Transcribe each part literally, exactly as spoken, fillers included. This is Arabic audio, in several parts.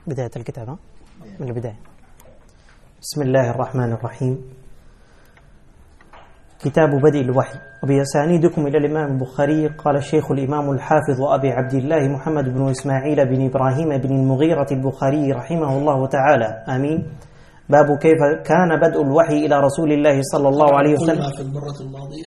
بداية الكتاب من البداية. بسم الله الرحمن الرحيم. كتاب بدء الوحي. وبأسانيدكم إلى الإمام البخاري. قال الشيخ الإمام الحافظ أبي عبد الله محمد بن إسماعيل بن إبراهيم بن المغيرة البخاري رحمه الله تعالى، آمين. باب كيف كان بدء الوحي إلى رسول الله صلى الله عليه وسلم. في المرة الماضية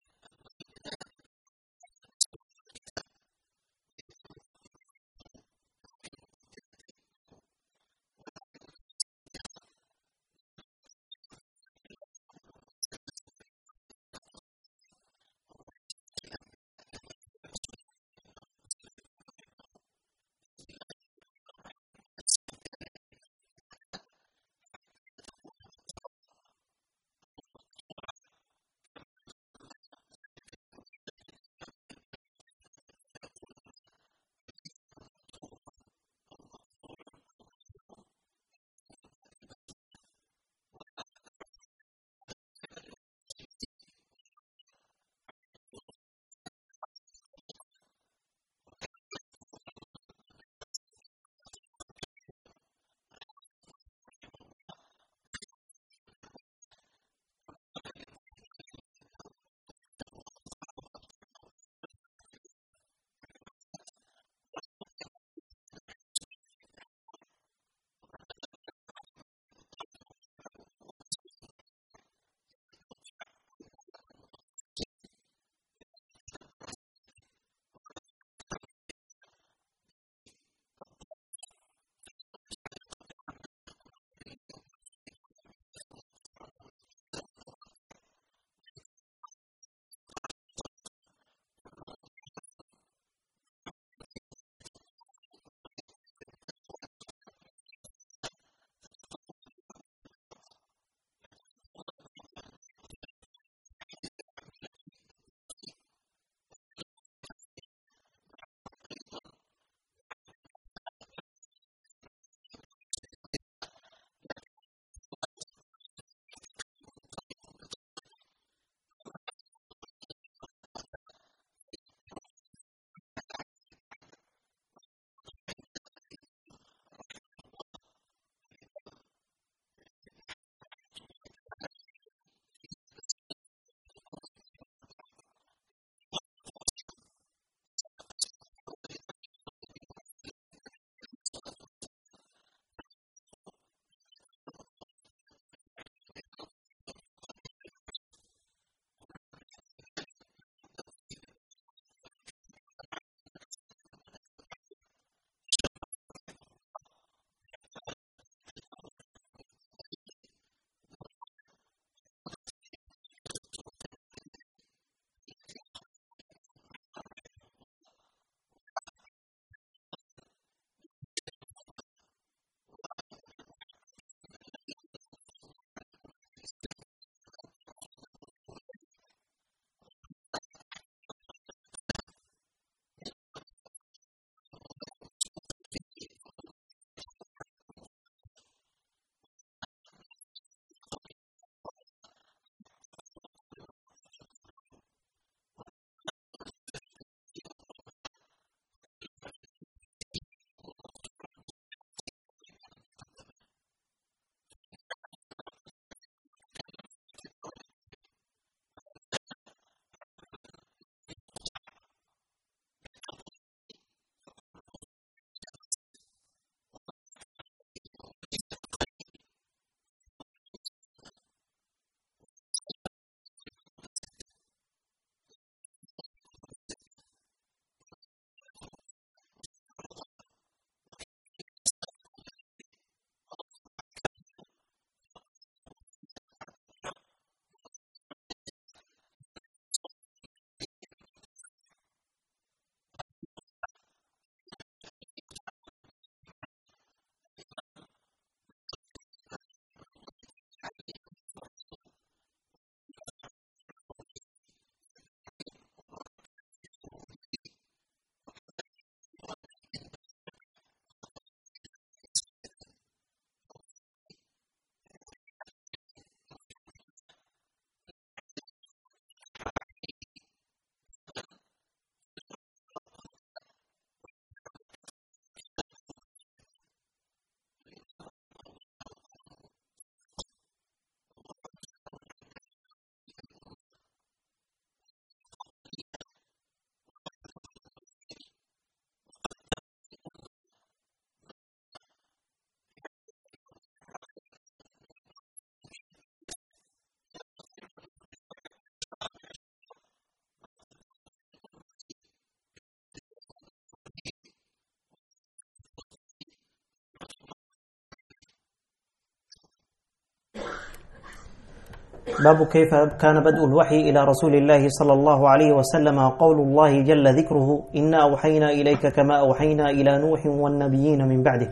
باب كيف كان بدء الوحي إلى رسول الله صلى الله عليه وسلم. قول الله جل ذكره: إنا أوحينا إليك كما أوحينا إلى نوح والنبيين من بعده.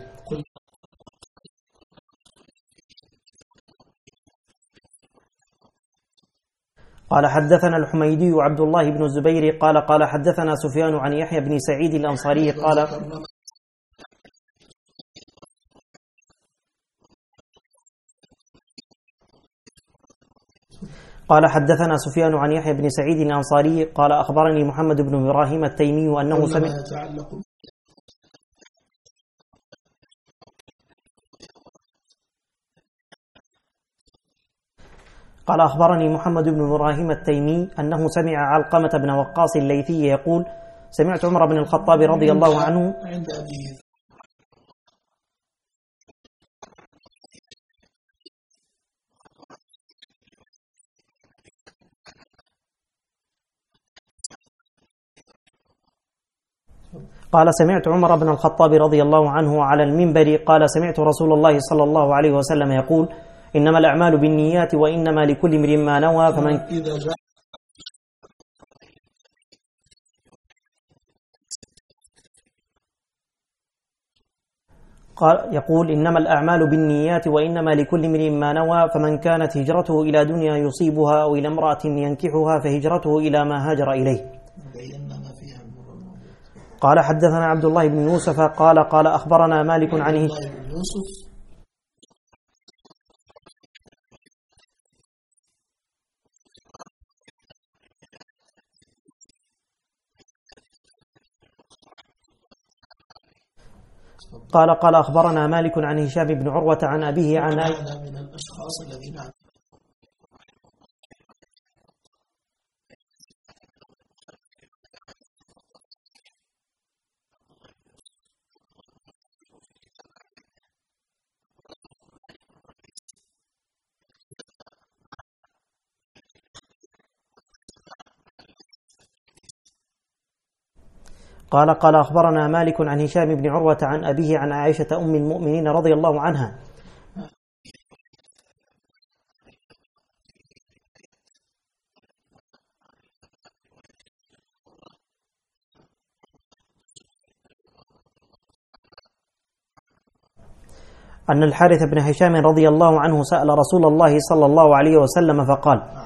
قال حدثنا الحميدي عبد الله بن الزبير قال قال حدثنا سفيان عن يحيى بن سعيد الأنصاري قال قال حدثنا سفيان عن يحيى بن سعيد الأنصاري قال أخبرني محمد بن إبراهيم التيمي أنه سمع قال أخبرني محمد بن إبراهيم التيمي أنه سمع علقمة بن وقاص الليثي يقول: سمعت عمر بن الخطاب رضي الله عنه قال سمعت عمر بن الخطاب رضي الله عنه على المنبر قال: سمعت رسول الله صلى الله عليه وسلم يقول: إنما الأعمال بالنيات وإنما لكل امرئ ما نوى. فمن قال يقول: إنما الأعمال بالنيات وإنما لكل امرئ ما نوى. فمن كانت هجرته إلى دنيا يصيبها أو إلى امرأة ينكحها فهجرته إلى ما هاجر إليه. قال حدثنا عبد الله بن يوسف قال قال أخبرنا مالك عن قال قال أخبرنا مالك عن هشام بن عروة عن أبيه عن من الأشخاص الذين قال قال أخبرنا مالك عن هشام بن عروة عن أبيه عن عائشة أم المؤمنين رضي الله عنها أن الحارث بن هشام رضي الله عنه سأل رسول الله صلى الله عليه وسلم فقال: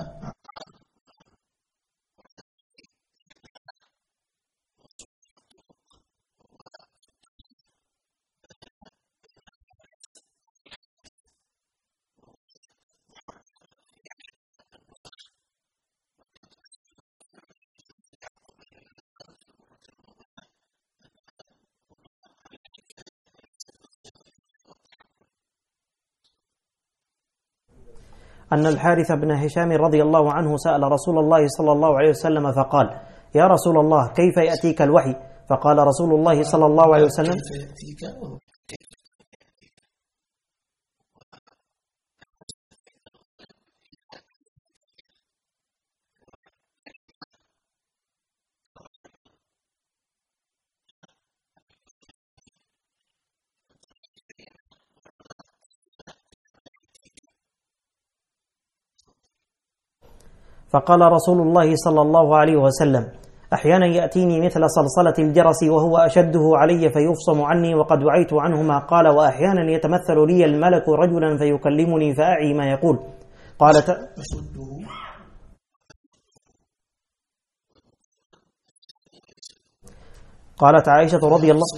أن الحارث بن هشام رضي الله عنه سأل رسول الله صلى الله عليه وسلم فقال: يا رسول الله كيف يأتيك الوحي؟ فقال رسول الله صلى الله عليه وسلم: فقال رسول الله صلى الله عليه وسلم: أحيانا يأتيني مثل صلصلة الجرس وهو أشده علي فيفصم عني وقد وعيت عنه ما قال، وأحيانا يتمثل لي الملك رجلا فيكلمني فأعي ما يقول. قالت قالت عائشة رضي الله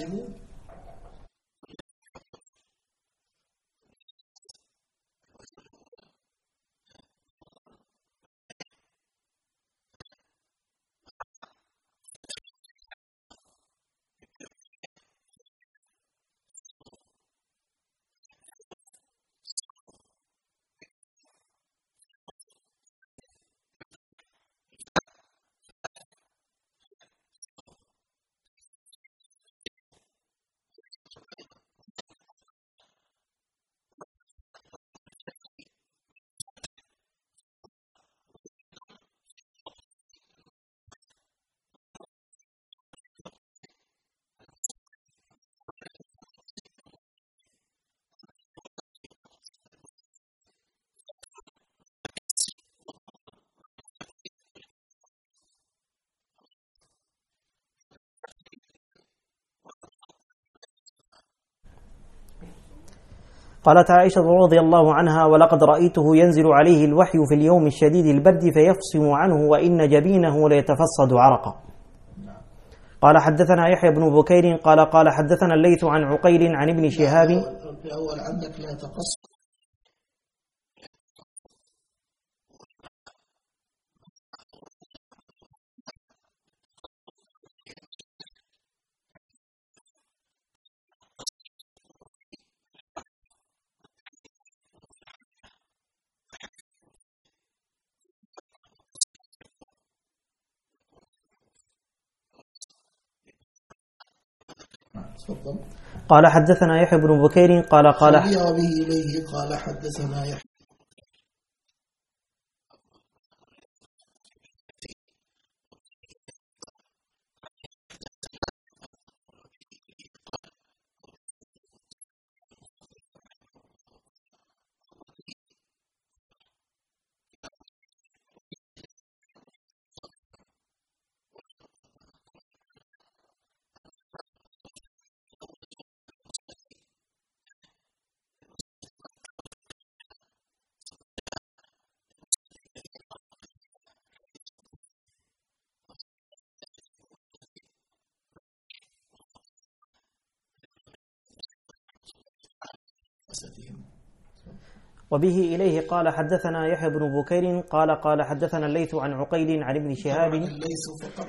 قالت عائشة رضي الله عنها: ولقد رأيته ينزل عليه الوحي في اليوم الشديد البرد فيفصم عنه وإن جبينه ليتفصد عرقا. قال حدثنا يحيى بن بكير قال قال حدثنا الليث عن عقيل عن ابن شهاب. الأول عندك لا تقص. قال حدثنا يحيى بن بكير قال قال به إليه قال حدثنا يحيى وبه إليه قال حدثنا يحيى بن بكير قال قال حدثنا الليث عن عقيل عن ابن شهاب. الليث فقط.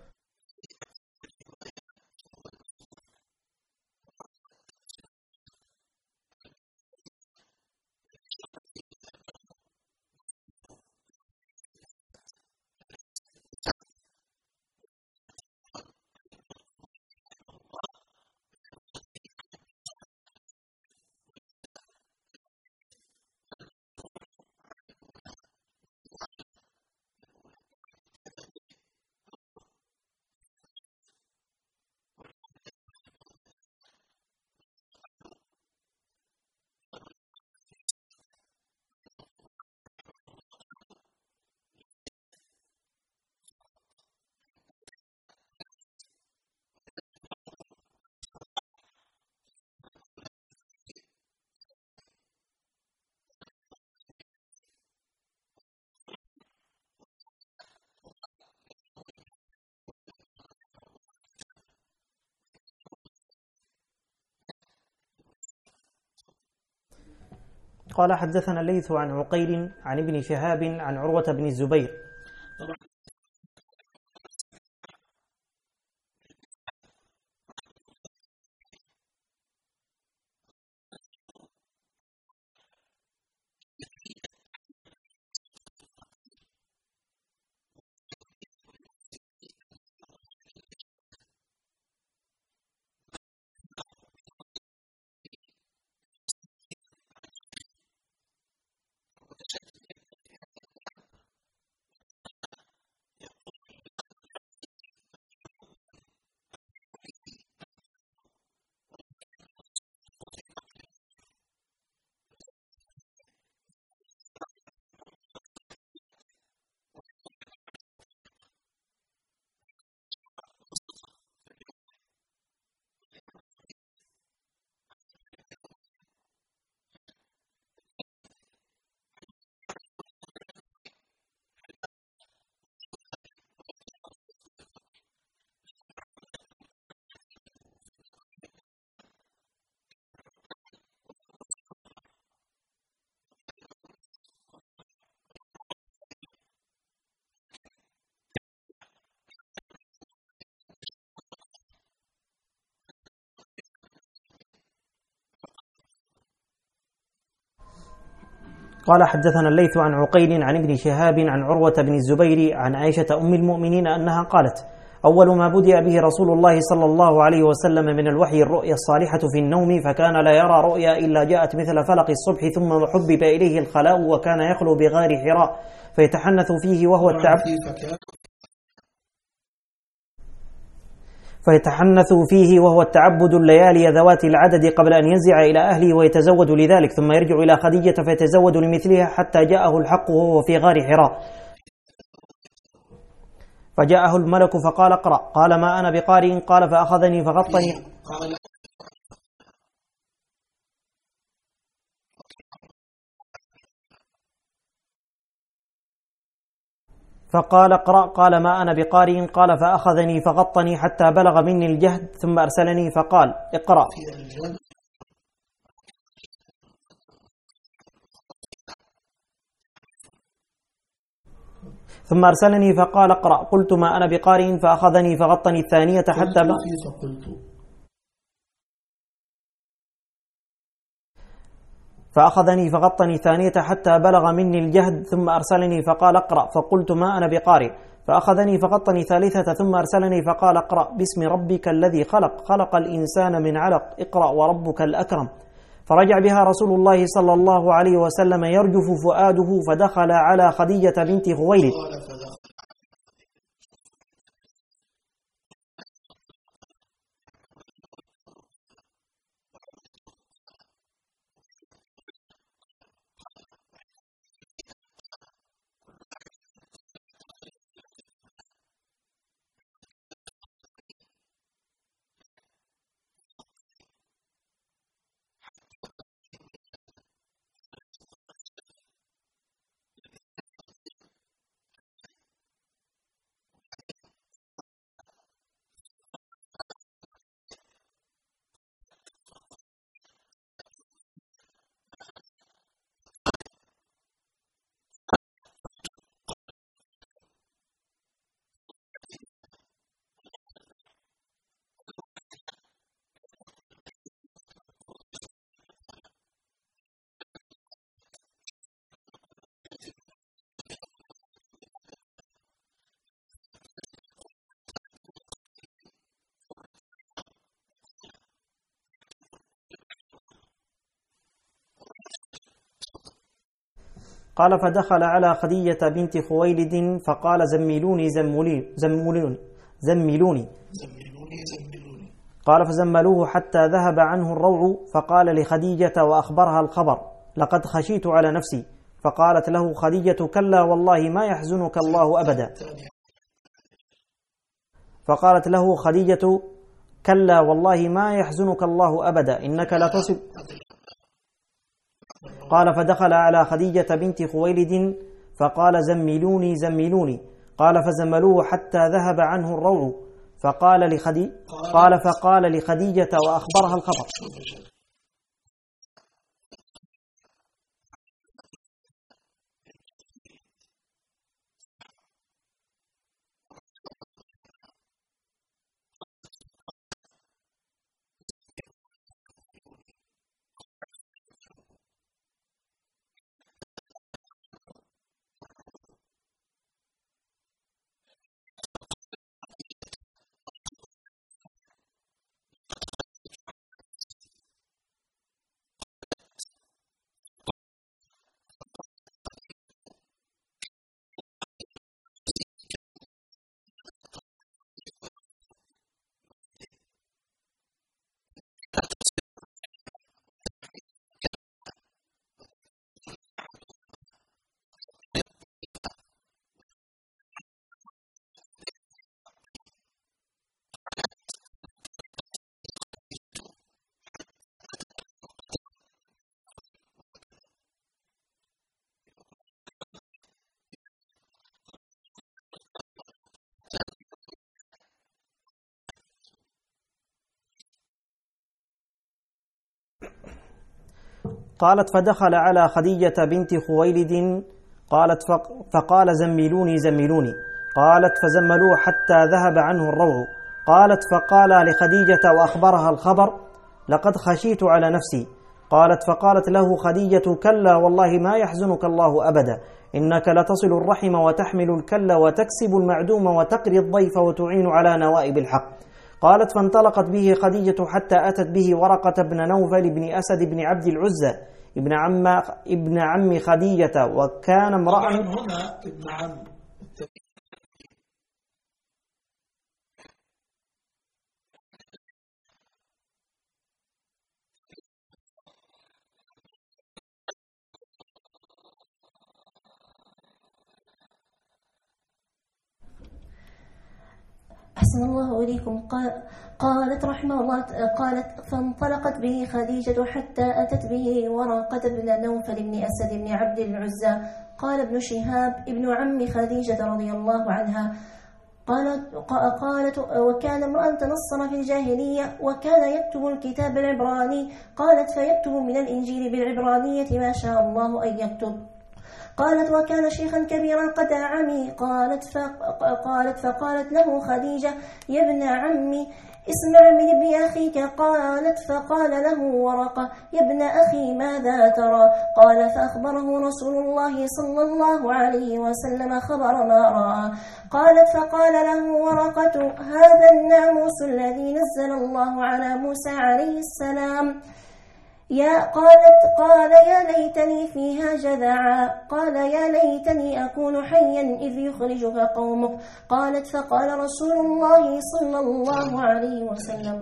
قال حدثنا الليث عن عقيل عن ابن شهاب عن عروة بن الزبير. قال حدثنا الليث عن عقيل عن ابن شهاب عن عروة بن الزبير عن عائشة أم المؤمنين أنها قالت: أول ما بدأ به رسول الله صلى الله عليه وسلم من الوحي الرؤيا الصالحة في النوم، فكان لا يرى رؤيا إلا جاءت مثل فلق الصبح، ثم حبب إليه الخلاء وكان يخلو بغار حراء فيتحنث فيه وهو التعب فيتحنث فيه وهو التعبد الليالي ذوات العدد قبل أن ينزع إلى أهله ويتزود لذلك، ثم يرجع إلى خديجة فيتزود لمثلها حتى جاءه الحق وهو في غار حراء، فجاءه الملك فقال: اقرأ. قال: ما أنا بقارئ. قال: فأخذني فغطني فقال اقرأ. قال ما أنا بقارئ. قال فأخذني فغطني حتى بلغ مني الجهد ثم أرسلني فقال اقرأ. ثم أرسلني فقال اقرأ. قلت ما أنا بقارئ. فأخذني فغطني الثانية حتى بلغ فأخذني فغطني ثانية حتى بلغ مني الجهد ثم أرسلني فقال اقرأ. فقلت ما أنا بقارئ. فأخذني فغطني ثالثة ثم أرسلني فقال اقرأ باسم ربك الذي خلق خلق الإنسان من علق اقرأ وربك الأكرم. فرجع بها رسول الله صلى الله عليه وسلم يرجف فؤاده فدخل على خديجة بنت خويلد قال فدخل على خديجة بنت خويلد فقال زملوني زملوني زملوني زملوني قال فزملوه حتى ذهب عنه الروع فقال لخديجة وأخبرها الخبر لقد خشيت على نفسي. فقالت له خديجة كلا والله ما يحزنك الله أبدا. فقالت له خديجة كلا والله ما يحزنك الله أبدا إنك لا تصب. قال فدخل على خديجة بنت خويلد فقال زملوني زملوني قال فزملوه حتى ذهب عنه الروع فقال لخدي قال فقال لخديجة وأخبرها الخبر. قالت فدخل على خديجة بنت خويلد قالت فقال زملوني زملوني قالت فزملوه حتى ذهب عنه الروع. قالت فقال لخديجة وأخبرها الخبر لقد خشيت على نفسي. قالت فقالت له خديجة كلا والله ما يحزنك الله أبدا إنك لتصل الرحم وتحمل الكل وتكسب المعدوم وتقري الضيف وتعين على نوائب الحق. قالت فانطلقت به خديجة حتى أتت به ورقة بن نوفل بن أسد بن عبد العزى ابن عم ابن عم خديجة وكان امرأ. هنا ابن عم أحسن الله إليكم. قال قالت رحمه الله قالت فانطلقت به خديجة حتى أتت به ورقة بن نوفل بن أسد بن عبد العزى قال ابن شهاب ابن عم خديجة رضي الله عنها قالت, قالت وكان امرأ تنصر في الجاهلية وكان يكتب الكتاب العبراني. قالت فيكتب من الإنجيل بالعبرانية ما شاء الله أن يكتب. قالت وكان شيخا كبيرا قد عمي. قالت فقالت, فقالت له خديجة يا ابن عمي اسمع من ابن أخيك. قالت فقال له ورقة يا ابن أخي ماذا ترى؟ قال فأخبره رسول الله صلى الله عليه وسلم خبر ما رأى. قالت فقال له ورقة هذا الناموس الذي نزل الله على موسى عليه السلام. يا قالت قال يا ليتني فيها جذعا. قال يا ليتني أكون حيا إذ يخرجك قومك. قالت فقال رسول الله صلى الله عليه وسلم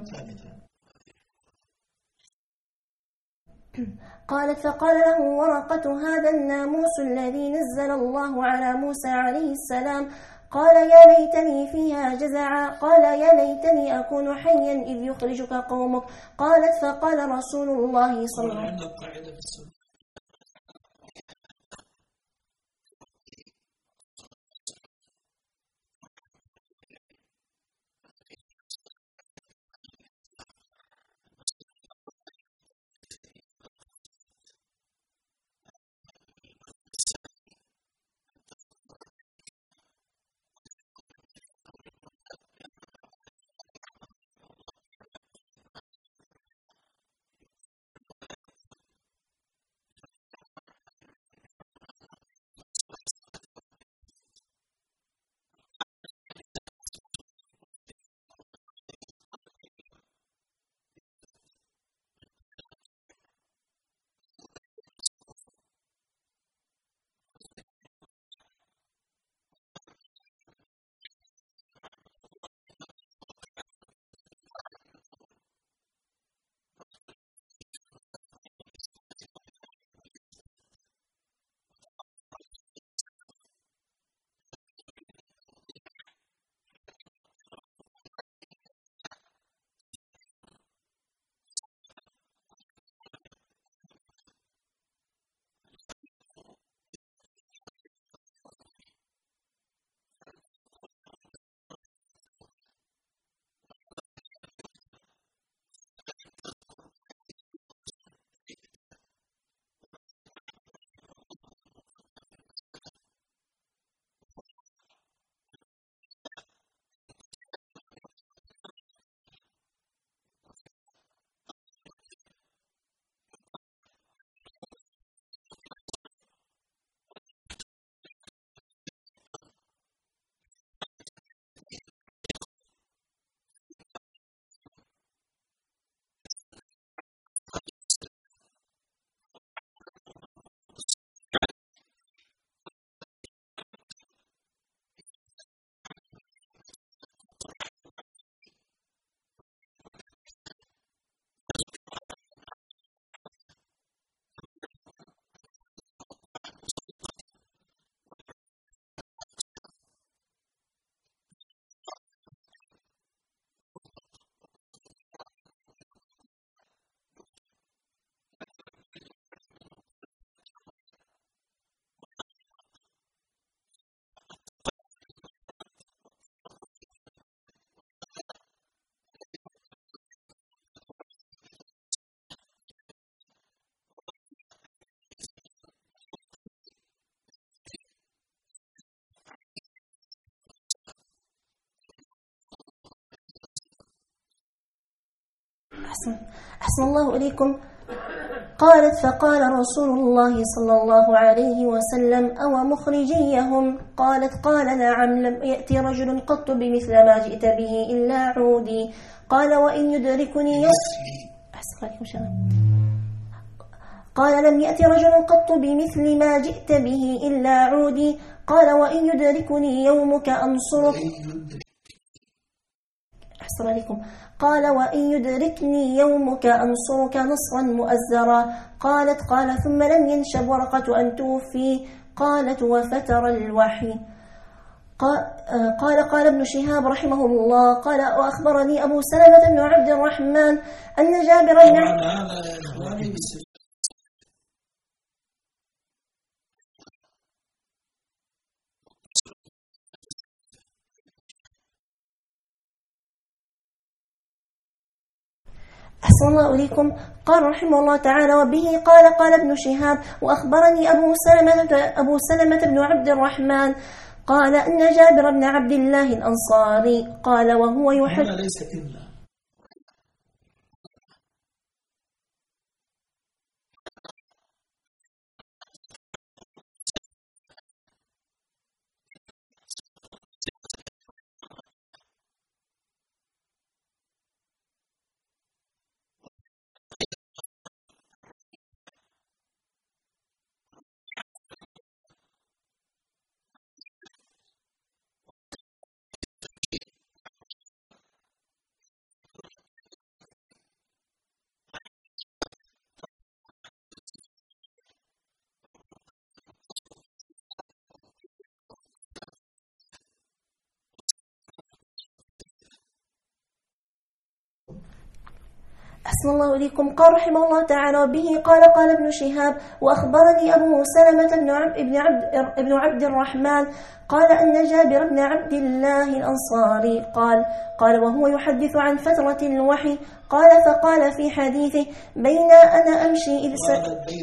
قالت فقال له ورقة هذا الناموس الذي نزل الله على موسى عليه السلام. قال يا ليتني فيها جزعا. قال يا ليتني أكون حيا إذ يخرجك قومك. قالت فقال رسول الله صلى الله عليه وسلم أحسن, أحسن الله إليكم. قالت فقال رسول الله صلى الله عليه وسلم أو مخرجيهم؟ قالت قال نعم لم يأتي رجل قط بمثل ما جئت به إلا عودي. قال وإن يدركني يوم قال لم يأتي رجل قط بمثل ما جئت به إلا عودي. قال وإن يدركني يومك أنصرك. أحسن عليكم. قال وإن يدركني يومك أنصرك نصرا مؤزرا. قالت قال ثم لم ينشب ورقة أن توفي. قالت وفتر الوحي. قال قال ابن شهاب رحمه الله قال وأخبرني أبو سلمة بن عبد الرحمن أن جابر بن أحسن الله إليكم. قال رحمه الله تعالى: وبه قال قال ابن شهاب وأخبرني أبو سلمة, أبو سلمة بن عبد الرحمن قال أن جابر بن عبد الله الأنصاري قال وهو يحدث. هنا ليس إلا أحسن الله إليكم. قال رحمه الله تعالى: وبه قال قال ابن شهاب وأخبرني أبو سلمة بن عبد, ابن عبد, ابن عبد الرحمن قال أن جابر بن عبد الله الأنصاري قال قال وهو يحدث عن فترة الوحي قال فقال في حديثه: بين أنا أمشي إذ س...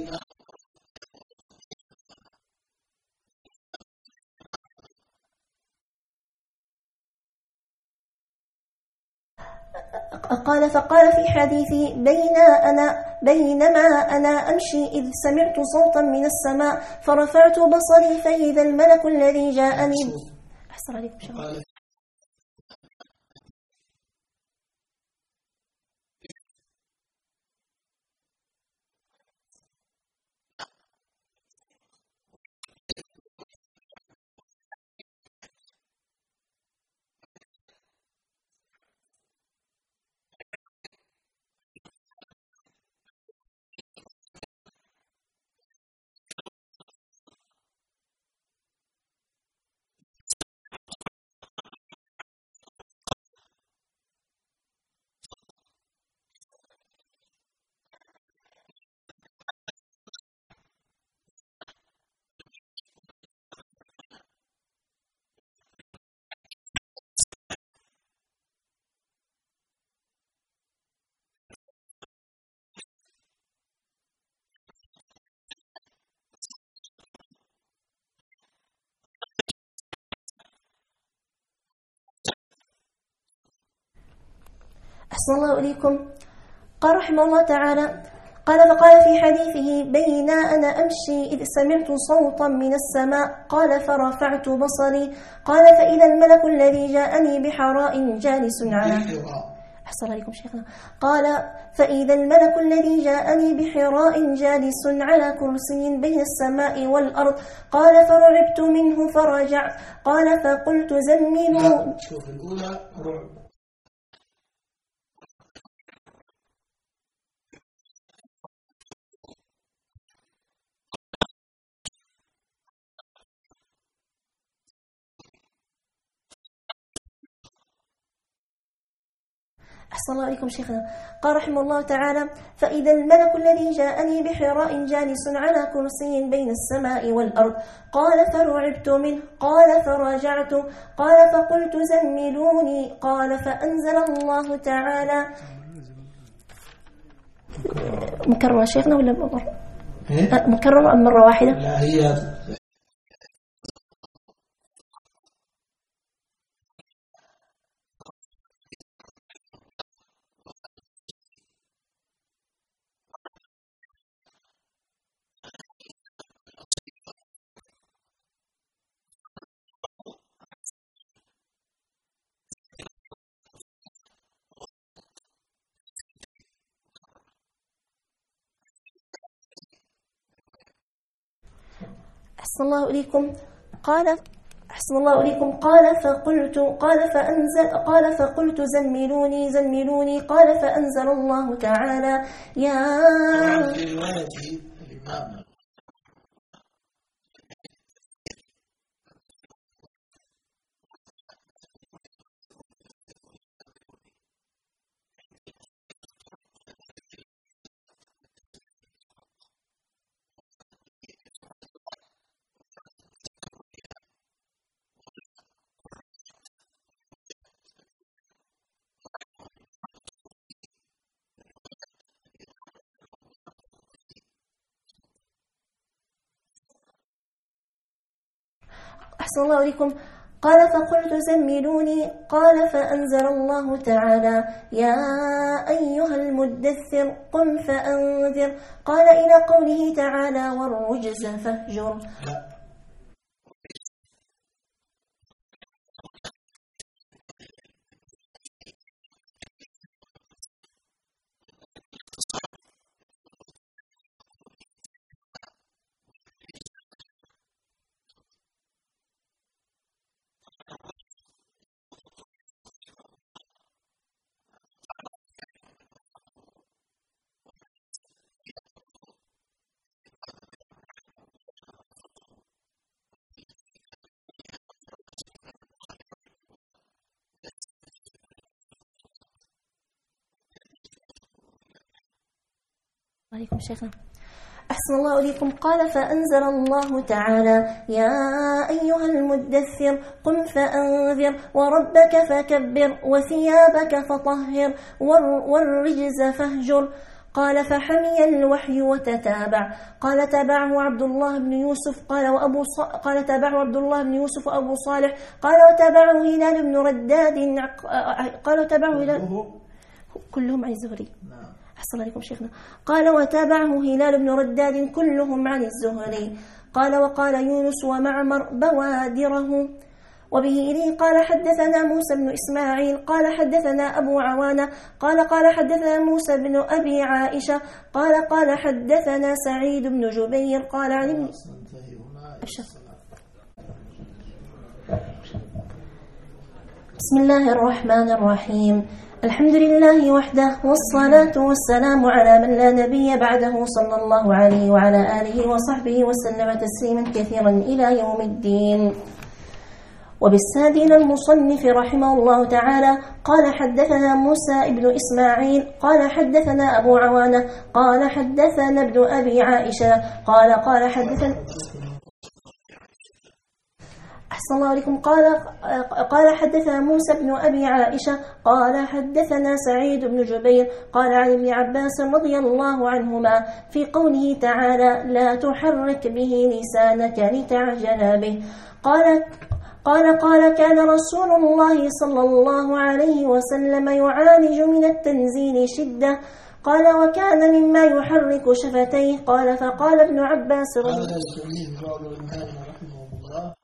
قال فقال في حديثه: بين أنا بينما أنا أمشي إذ سمعت صوتا من السماء فرفعت بصري فإذا الملك الذي جاءني. أحسن عليكم شكرا. أحسن الله إليكم. قال رحمه الله تعالى: قال فقال في حديثه: بين أنا أمشي إذ سمعت صوتا من السماء قال فرفعت بصري قال فإذا الملك الذي جاءني بحراء جالس على. أحسن عليكم شيخنا. قال فإذا الملك الذي جاءني بحراء جالس على كرسي بين السماء والأرض قال فرعبت منه فرجعت قال فقلت زملوا. شوف الأولى رعب. أحسن الله عليكم شيخنا. قال رحمه الله تعالى: فإذا الملك الذي جاءني بحراء جالس على كرسي بين السماء والأرض قال فرعبت منه قال فرجعت قال فقلت زملوني قال فأنزل الله تعالى. مكررة شيخنا ولا مرة؟ مكررة أم مرة واحدة؟ لا هي أحسن الله إليكم. قال أحسن الله إليكم. قال فقلت قال فأنزل قال فقلت زملوني زملوني قال فأنزل الله تعالى: يا في رواية الإمام أحسن الله إليكم. قال فقلت زملوني. قال فأنزل الله تعالى يا أيها المدثر قم فأنذر. قال إلى قوله تعالى والرجز فاهجر. عليكم شيخنا. أحسن الله إليكم. قال فأنزل الله تعالى يا أيها المدثر قم فأنذر وربك فكبر وثيابك فطهر والرجز فاهجر. قال فحمي الوحي وتتابع. قال تابعه عبد الله بن يوسف قال وأبو ص... قال تابعه عبد الله بن يوسف وأبو صالح قال وتابعه هلال بن رداد قال وتابعه هلال كلهم عن الزهري. أحسن عليكم شيخنا. قال وتابعه هلال بن رداد كلهم عن الزهري. قال وقال يونس ومعمر بوادره. وبه إليه قال حدثنا موسى بن إسماعيل قال حدثنا أبو عوانة قال قال حدثنا موسى بن أبي عائشة قال قال حدثنا سعيد بن جبير قال عن ابن بسم الله الرحمن الرحيم. الحمد لله وحده والصلاة والسلام على من لا نبي بعده صلى الله عليه وعلى آله وصحبه وسلم تسليما كثيرا إلى يوم الدين. وبالسادين المصنف رحمه الله تعالى قال حدثنا موسى بن إسماعيل قال حدثنا أبو عوانة قال حدثنا ابن أبي عائشة قال قال حدثنا أحسن الله عليكم. قال قال حدثنا موسى بن أبي عائشة قال حدثنا سعيد بن جبير قال عن ابن عباس رضي الله عنهما في قوله تعالى لا تحرك به لسانك لتعجل به. قال قال قال كان رسول الله صلى الله عليه وسلم يعالج من التنزيل شدة. قال وكان مما يحرك شفتيه. قال فقال ابن عباس رضي الله عنه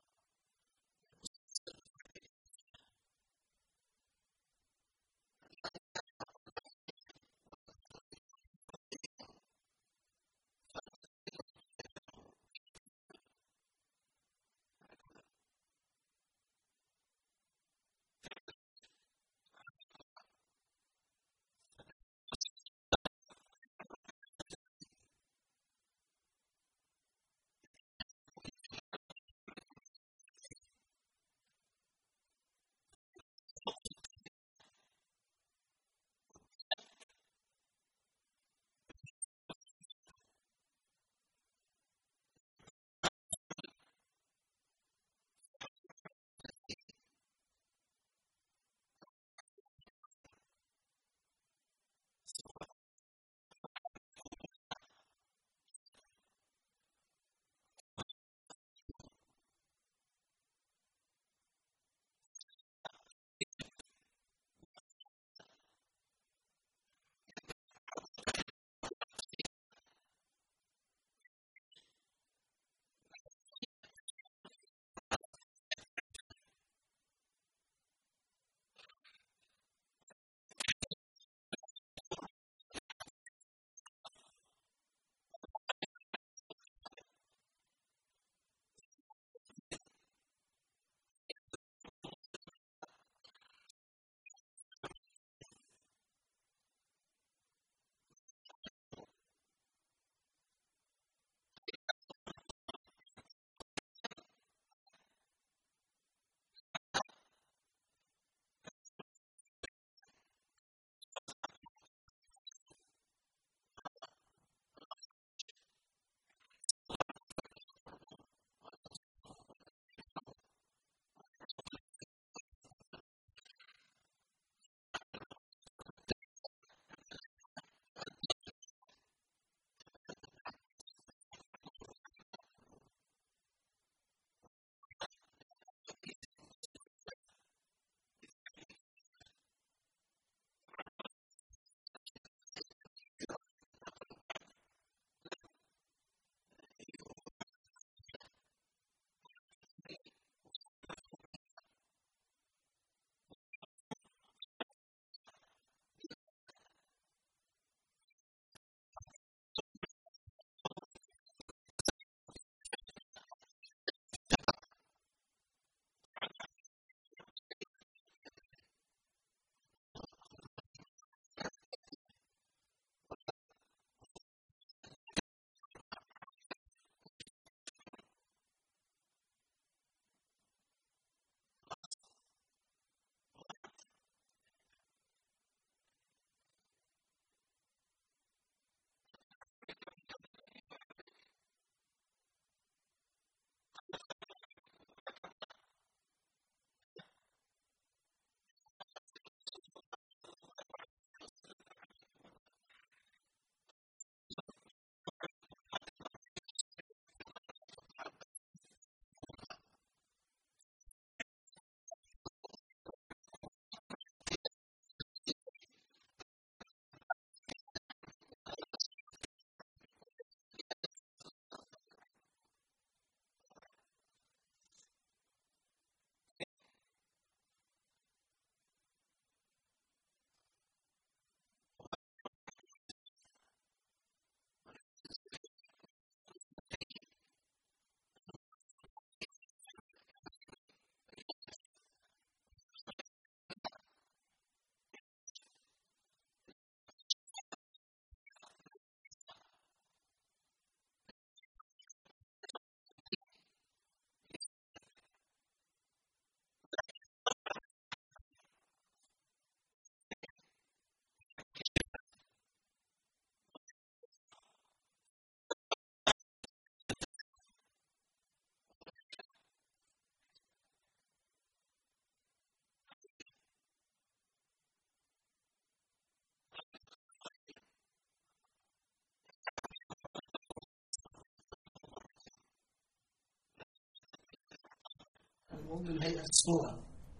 من هيئة الصورة.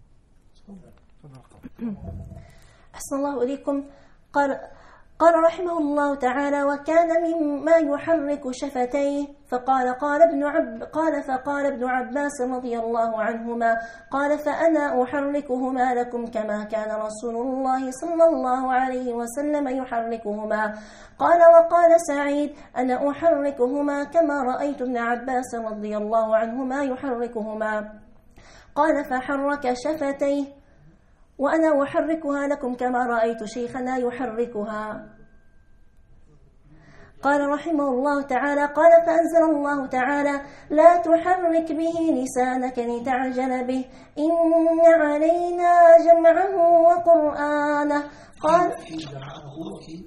أحسن الله إليكم. قال قال رحمه الله تعالى: وكان مما يحرك شفتيه. فقال قال ابن عب قال فقال ابن عباس رضي الله عنهما: قال فأنا أحركهما لكم كما كان رسول الله صلى الله عليه وسلم يحركهما. قال وقال سعيد: أنا أحركهما كما رأيت ابن عباس رضي الله عنهما يحركهما. قال فحرك شفتيه وأنا أحركها لكم كما رأيت شيخنا يحركها. قال رحمه الله تعالى: قال فأنزل الله تعالى: لا تحرك به لسانك لتعجل به إن علينا جمعه وقرآنه. قال في جمعه في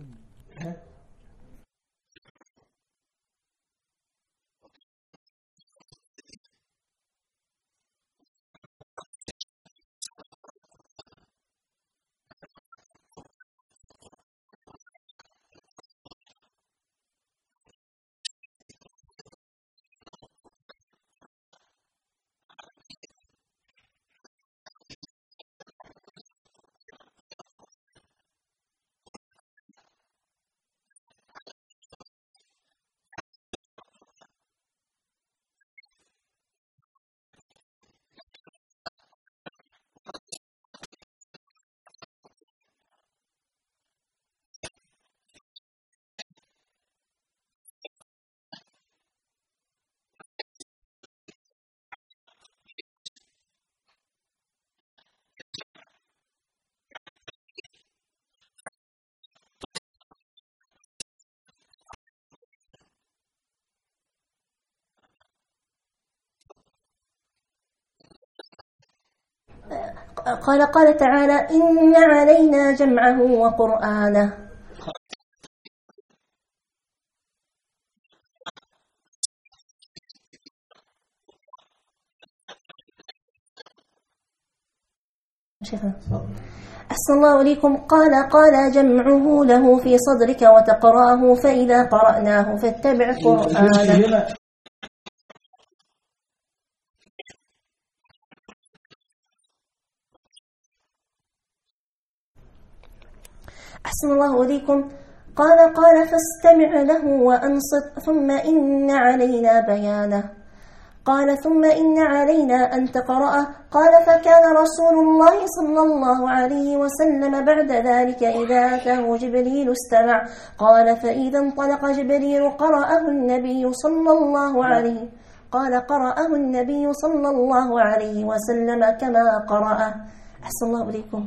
قال قال تعالى: إن علينا جمعه وقرآنه. أحسن الله إليكم. قال قال جمعه له في صدرك وتقرأه فإذا قرأناه فاتبع قرآنه. أحسن الله إليكم. قال قال فاستمع له وأنصت ثم إن علينا بيانه. قال ثم إن علينا أن تقرأه. قال فكان رسول الله صلى الله عليه وسلم بعد ذلك إذا أتاه جبريل استمع. قال فإذا انطلق جبريل قرأه النبي صلى الله عليه قال قرأه النبي صلى الله عليه وسلم كما قرأه. أحسن الله إليكم.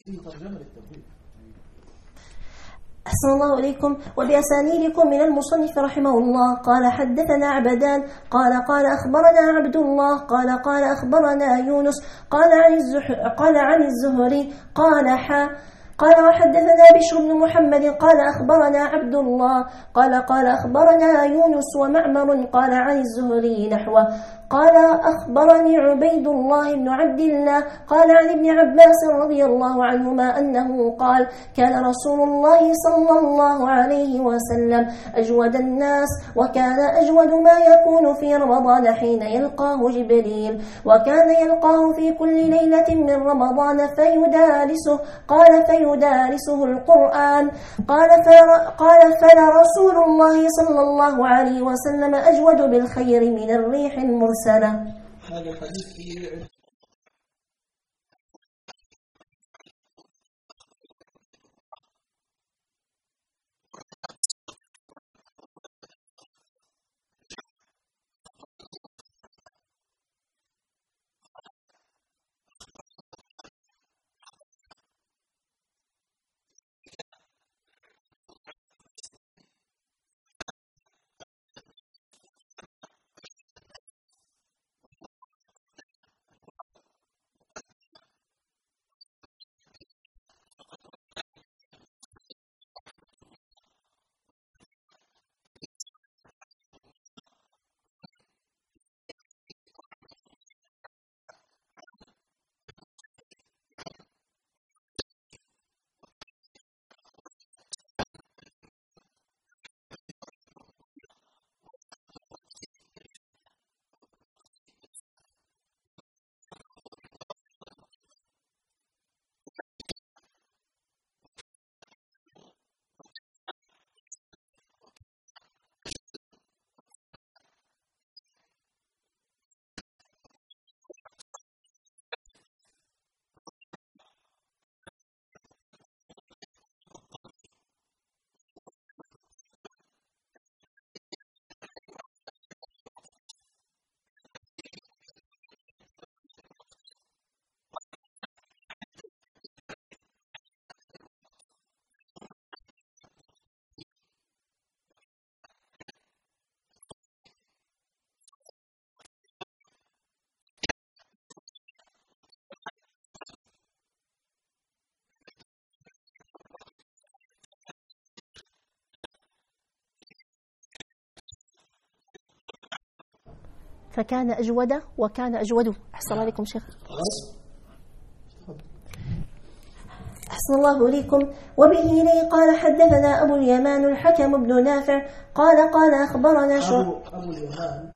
فيه ترجمة للتوحيد. أحسن الله إليكم. وبأسانيدكم من المصنف رحمه الله قال حدثنا عبدان قال قال أخبرنا عبد الله قال قال أخبرنا يونس قال عن الزهري قال عن الزهري قال حا قال وحدثنا بشر بن محمد قال أخبرنا عبد الله قال قال أخبرنا يونس ومعمر قال عن الزهري نحوه قال أخبرني عبيد الله بن عبد الله قال عن ابن عباس رضي الله عنهما أنه قال كان رسول الله صلى الله عليه وسلم أجود الناس وكان أجود ما يكون في رمضان حين يلقاه جبريل وكان يلقاه في كل ليلة من رمضان فيدارسه قال فيدارسه القرآن قال قال فلرسول الله صلى الله عليه وسلم أجود بالخير من الريح المرسلة. هذا الحديث فيه فكان أجود وكان أجود. أحسن الله عليكم شيخ. أحسن الله إليكم. وبه لي قال حدثنا أبو اليمان الحكم بن نافع قال قال أخبرنا شو أبو, أبو اليمان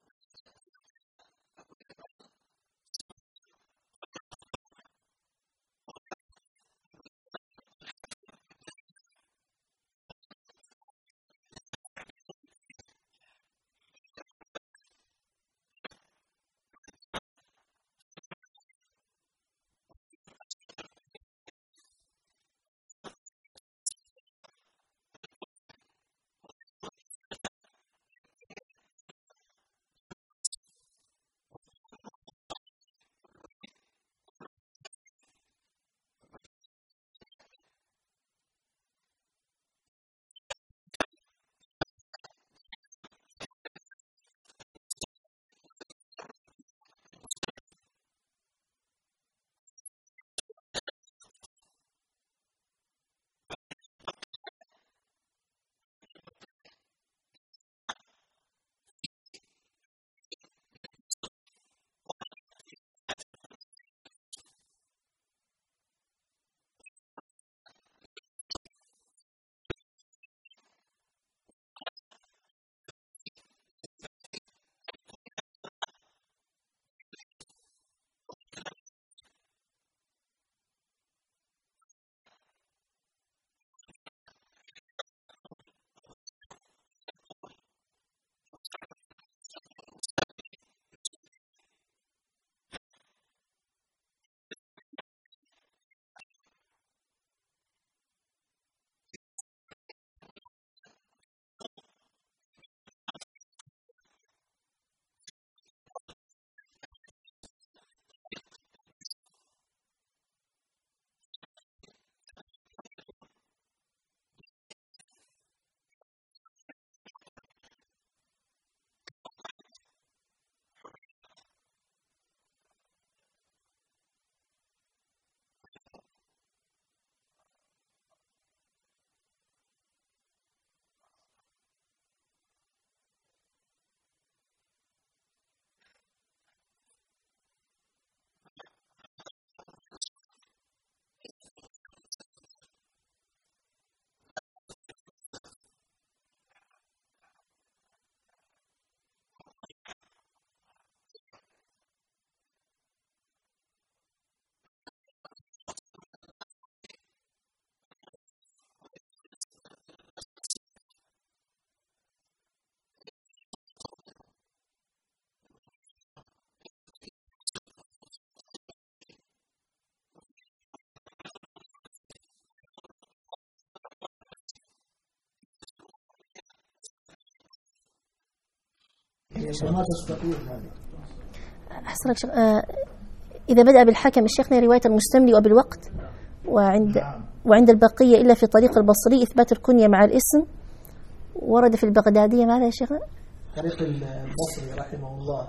يعني ما تستقيم هذه. أحسن لك شيخ. آه إذا بدأ بالحكم الشيخنا رواية المستملي وبالوقت، وعند نعم. وعند البقية إلا في طريق البصري إثبات الكنية مع الاسم، ورد في البغدادية. ماذا يا شيخنا؟ طريق البصري رحمه الله.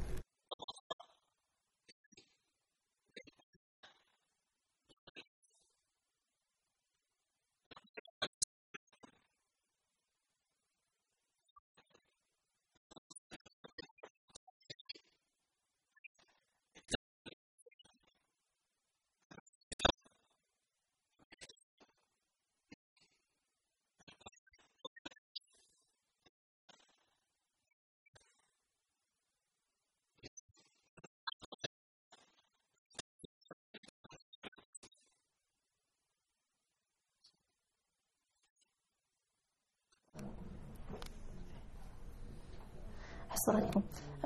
أحسن عليكم.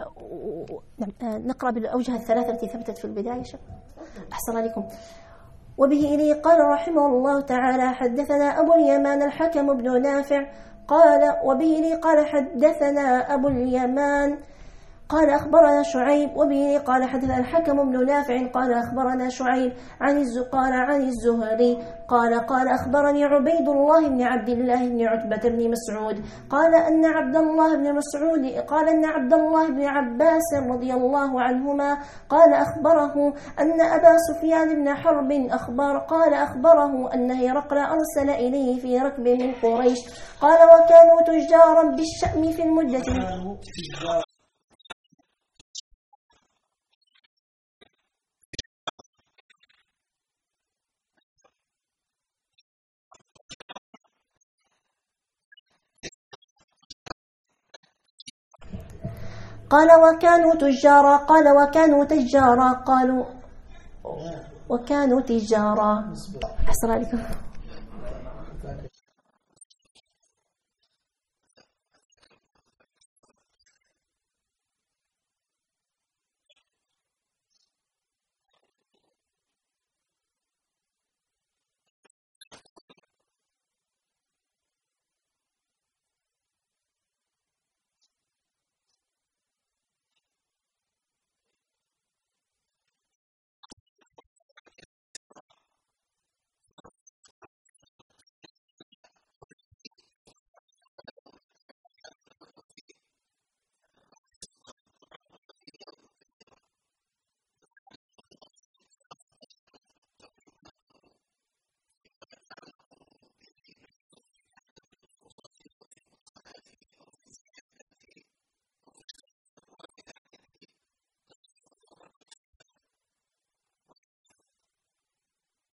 نقرأ بالأوجه الثلاثة التي ثبتت في البداية. أحسن عليكم. وبه إليه قال رحمه الله تعالى حدثنا أبو اليمان الحكم بن نافع قال وبه إليه قال حدثنا أبو اليمان قال أخبرنا شعيب وبه قال حدثنا الحكم بن نافع قال أخبرنا شعيب عن الزقال عن الزهري قال قال أخبرني عبيد الله بن عبد الله بن عتبة بن مسعود قال أن عبد الله بن مسعود قال أن عبد الله بن عباس رضي الله عنهما قال أخبره أن أبا سفيان بن حرب أخبر قال أخبره أن هرقل أرسل إليه في ركب من قريش قال وكانوا تجارا بالشأم في المدة. قال وكانوا تجارا قال وكانوا تجارا قالوا وكانوا تجارا. أحسن عليكم.